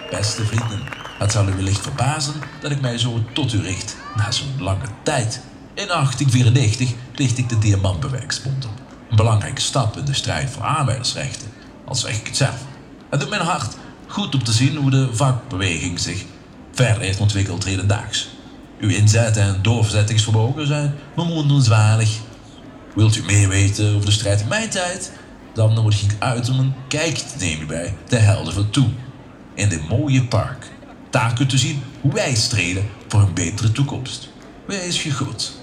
Beste vrienden, het zal u wellicht verbazen dat ik mij zo tot u richt na zo'n lange tijd. In 1894 richt ik de Diamantbewerksbond op. Een belangrijke stap in de strijd voor arbeidersrechten, al zeg ik het zelf. Het doet mijn hart goed om te zien hoe de vakbeweging zich verder heeft ontwikkeld hedendaags. Uw inzet en doorzettingsvermogen zijn bewonderenswaardig. Wilt u meer weten over de strijd in mijn tijd? Dan nodig ik uit om een kijk te nemen bij de helden van toen. In dit mooie park. Daar kunt u zien hoe wij streden voor een betere toekomst. Wees gegroet.